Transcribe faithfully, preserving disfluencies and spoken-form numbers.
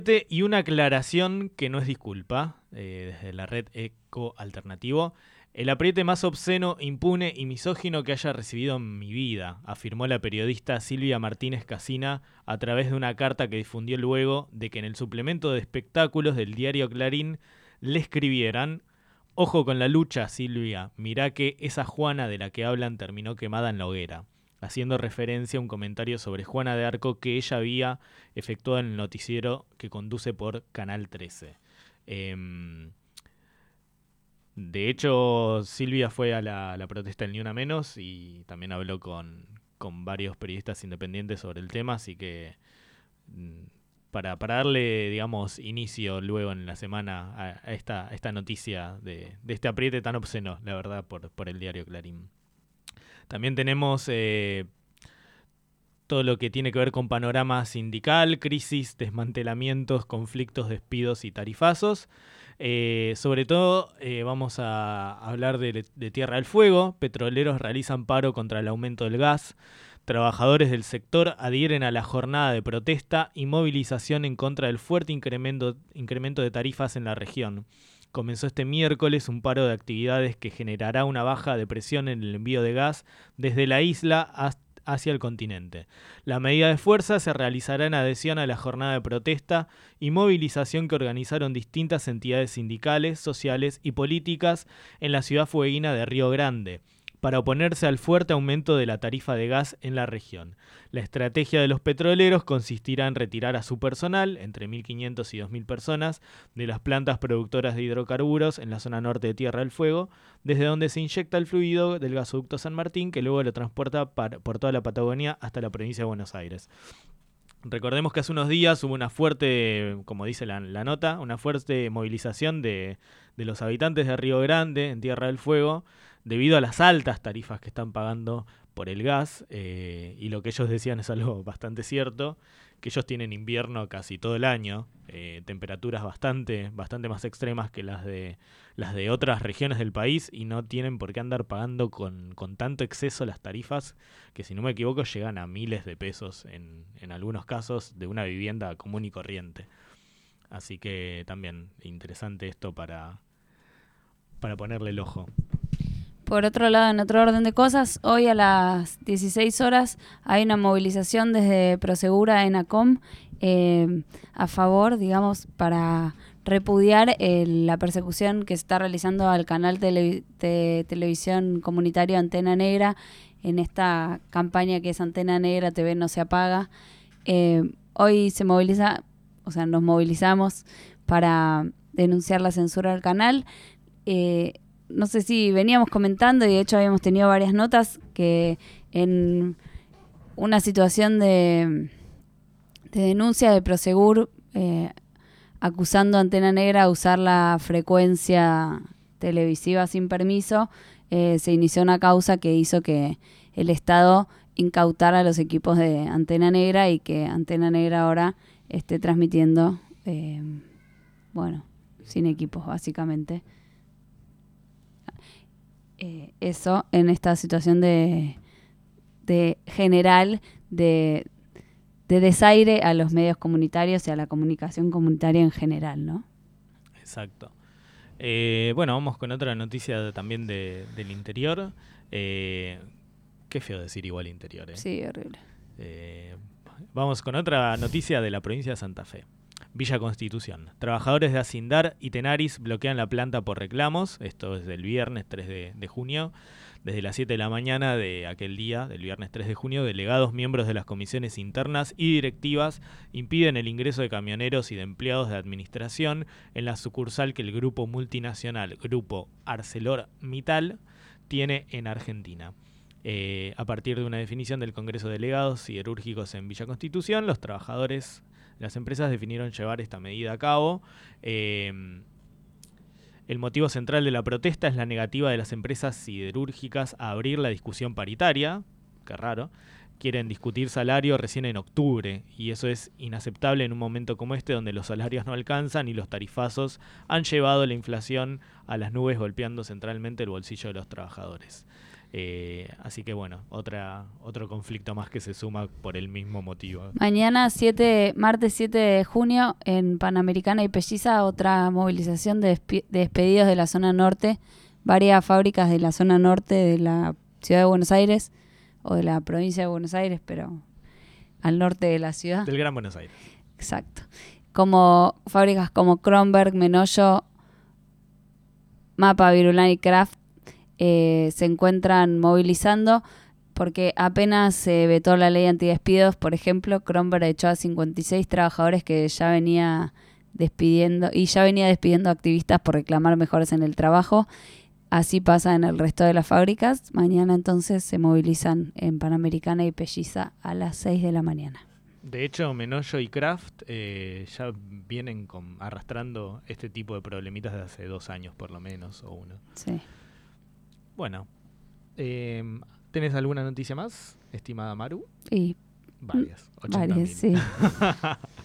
Y una aclaración que no es disculpa, eh, desde la red Eco Alternativo. El apriete más obsceno, impune y misógino que haya recibido en mi vida, afirmó la periodista Silvia Martínez Casina a través de una carta que difundió luego de que en el suplemento de espectáculos del diario Clarín le escribieran: ojo con la lucha, Silvia, mirá que esa Juana de la que hablan terminó quemada en la hoguera, haciendo referencia a un comentario sobre Juana de Arco que ella había efectuado en el noticiero que conduce por Canal trece. Eh, de hecho, Silvia fue a la, la protesta del Ni Una Menos y también habló con, con varios periodistas independientes sobre el tema, así que para, para darle, digamos, inicio luego en la semana a, a, esta, a esta noticia de, de este apriete tan obsceno, la verdad, por, por el diario Clarín. También tenemos eh, todo lo que tiene que ver con panorama sindical, crisis, desmantelamientos, conflictos, despidos y tarifazos. Eh, sobre todo eh, vamos a hablar de, de Tierra del Fuego. Petroleros realizan paro contra el aumento del gas. Trabajadores del sector adhieren a la jornada de protesta y movilización en contra del fuerte incremento, incremento de tarifas en la región. Comenzó este miércoles un paro de actividades que generará una baja de presión en el envío de gas desde la isla hasta hacia el continente. La medida de fuerza se realizará en adhesión a la jornada de protesta y movilización que organizaron distintas entidades sindicales, sociales y políticas en la ciudad fueguina de Río Grande, para oponerse al fuerte aumento de la tarifa de gas en la región. La estrategia de los petroleros consistirá en retirar a su personal, entre mil quinientas y dos mil personas, de las plantas productoras de hidrocarburos en la zona norte de Tierra del Fuego, desde donde se inyecta el fluido del gasoducto San Martín, que luego lo transporta por toda la Patagonia hasta la provincia de Buenos Aires. Recordemos que hace unos días hubo una fuerte, como dice la, la nota, una fuerte movilización de, de los habitantes de Río Grande, en Tierra del Fuego, debido a las altas tarifas que están pagando por el gas, eh, y lo que ellos decían es algo bastante cierto, que ellos tienen invierno casi todo el año, eh, temperaturas bastante, bastante más extremas que las de, las de otras regiones del país, y no tienen por qué andar pagando con, con tanto exceso las tarifas, que si no me equivoco llegan a miles de pesos en, en algunos casos de una vivienda común y corriente. Así que también interesante esto para, para ponerle el ojo. Por otro lado, en otro orden de cosas, hoy a las dieciséis horas hay una movilización desde Prosegura en ACOM eh, a favor, digamos, para repudiar eh, la persecución que se está realizando al canal tele, de televisión comunitario Antena Negra en esta campaña que es Antena Negra, T V no se apaga. Eh, hoy se moviliza, o sea, nos movilizamos para denunciar la censura del canal. Eh, No sé si veníamos comentando, y de hecho habíamos tenido varias notas, que en una situación de, de denuncia de Prosegur, eh, acusando a Antena Negra a usar la frecuencia televisiva sin permiso, eh, se inició una causa que hizo que el Estado incautara los equipos de Antena Negra y que Antena Negra ahora esté transmitiendo, eh, bueno, sin equipos básicamente. Eh, eso en esta situación de, de general de, de desaire a los medios comunitarios y a la comunicación comunitaria en general, ¿no? Exacto. Eh, bueno, vamos con otra noticia también de, del interior. Eh, qué feo decir igual interior, ¿eh? Sí, horrible. Eh, vamos con otra noticia de la provincia de Santa Fe. Villa Constitución. Trabajadores de Acindar y Tenaris bloquean la planta por reclamos. Esto es del viernes tres de junio. Desde las siete de la mañana de aquel día, del viernes tres de junio, delegados, miembros de las comisiones internas y directivas impiden el ingreso de camioneros y de empleados de administración en la sucursal que el grupo multinacional, Grupo ArcelorMittal, tiene en Argentina. Eh, a partir de una definición del Congreso de Delegados Siderúrgicos en Villa Constitución, los trabajadores de las empresas definieron llevar esta medida a cabo. Eh, el motivo central de la protesta es la negativa de las empresas siderúrgicas a abrir la discusión paritaria. Qué raro. Quieren discutir salario recién en octubre, y eso es inaceptable en un momento como este, donde los salarios no alcanzan y los tarifazos han llevado la inflación a las nubes, golpeando centralmente el bolsillo de los trabajadores. Eh, así que bueno, otra otro conflicto más que se suma por el mismo motivo. Mañana, siete, martes siete de junio, en Panamericana y Pelliza, otra movilización de, despi- de despedidos de la zona norte. Varias fábricas de la zona norte de la ciudad de Buenos Aires, o de la provincia de Buenos Aires, pero al norte de la ciudad. Del Gran Buenos Aires. Exacto. Como fábricas como Kronberg, Menollo, Mapa, Virulán y Kraft eh, se encuentran movilizando porque apenas se vetó la ley antidespidos. Por ejemplo, Kronberg echó a cincuenta y seis trabajadores que ya venía despidiendo y ya venía despidiendo activistas por reclamar mejoras en el trabajo. Así pasa en el resto de las fábricas. Mañana entonces se movilizan en Panamericana y Pelliza a las seis de la mañana. De hecho, Menollo y Kraft eh, ya vienen con, arrastrando este tipo de problemitas de hace dos años por lo menos, o uno. Sí. Bueno, eh, ¿tenés alguna noticia más, estimada Maru? Y Varias. varias, sí.